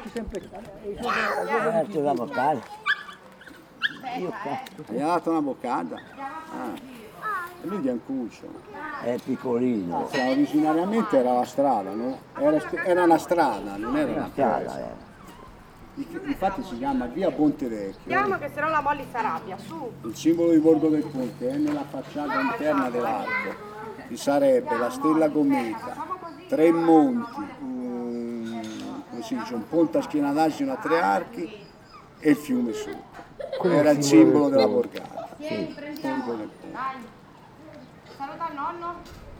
sempre una boccata. Gli ha dato una boccata? E lui è un cuccio. È piccolino. Originariamente era la strada, no? Era una strada, non era una Strada, chiesa. Infatti si chiama via Ponte Vecchio. Chiama che se no la Molly si arrabbia, su. Il simbolo di Borgo del Ponte è nella facciata interna dell'arco. Ci sarebbe la stella cometa, tre monti, come si dice, un ponte a schiena d'asino a tre archi e il fiume sotto. Era il simbolo della borgata. Sempre, Borgo del Ponte. dai. Saluta il nonno.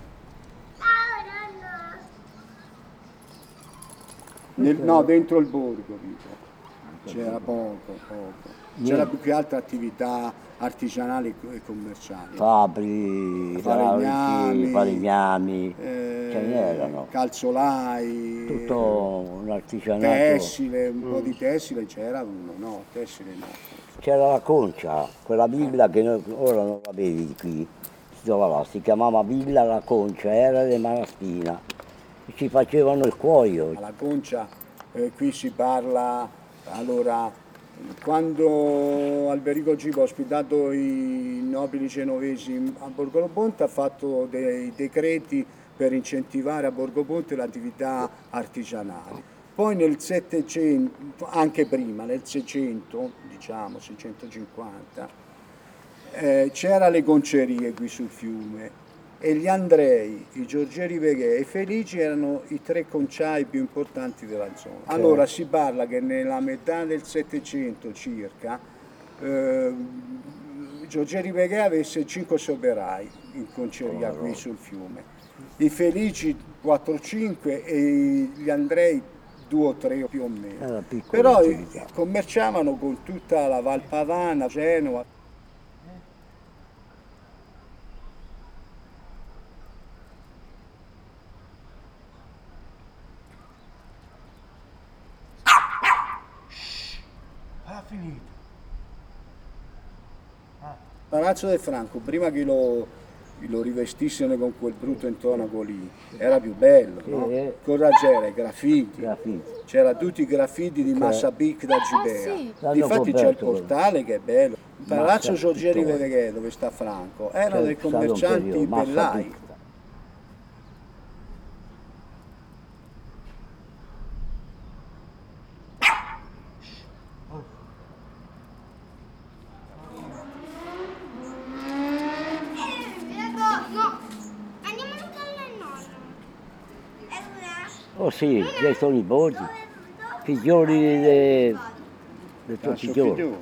No, dentro il borgo, dico. C'era poco. C'era più che altre attività artigianali e commerciali. Fabbri, falegnami, ce n'erano. Calzolai, Tutto un artigianato. tessile, un po' di tessile c'era uno, no, tessile no. C'era la Concia, quella villa che ora non la vedi qui, si chiamava Villa La Concia, era di Malaspina. Ci facevano il cuoio. Alla Concia qui si parla, allora, quando Alberico Gibo ha ospitato i nobili genovesi a Borgo Ponte ha fatto dei decreti per incentivare a Borgo Ponte l'attività artigianale. Poi nel 700, anche prima, nel 600, diciamo 650, c'era le concerie qui sul fiume e gli Andrei, i Giorgieri Veghè e i Felici erano i tre conciai più importanti della zona. Allora si parla che nella metà del 700 circa Giorgieri Veghè avesse 5 operai in conceria qui sul fiume, i Felici 4-5 e gli Andrei 2 o 3 più o meno. Però commerciavano con tutta la Valpadana, Genova. finito. Palazzo del Franco, prima che lo rivestissero con quel brutto intonaco lì, era più bello, no? Cosa c'era? I graffiti. C'era tutti i graffiti di Massa Pic da Gibea. Infatti c'è il portale che è bello. Il Palazzo Giorgieri Veghè, dove sta Franco, erano dei commercianti bellai. Oh sì, dei suoi nipoti, figlioli dei tuoi figlioli.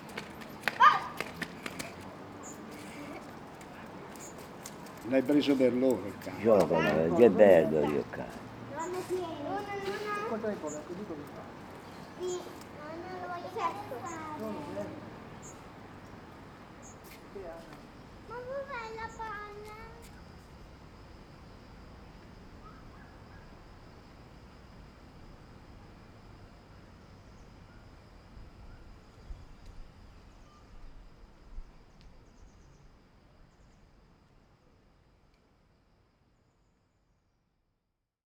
L'hai preso per loro il cane. Giovane, che bello il cane. Quanto tempo? Sì, non lo voglio certo. Ma dov'è la palla?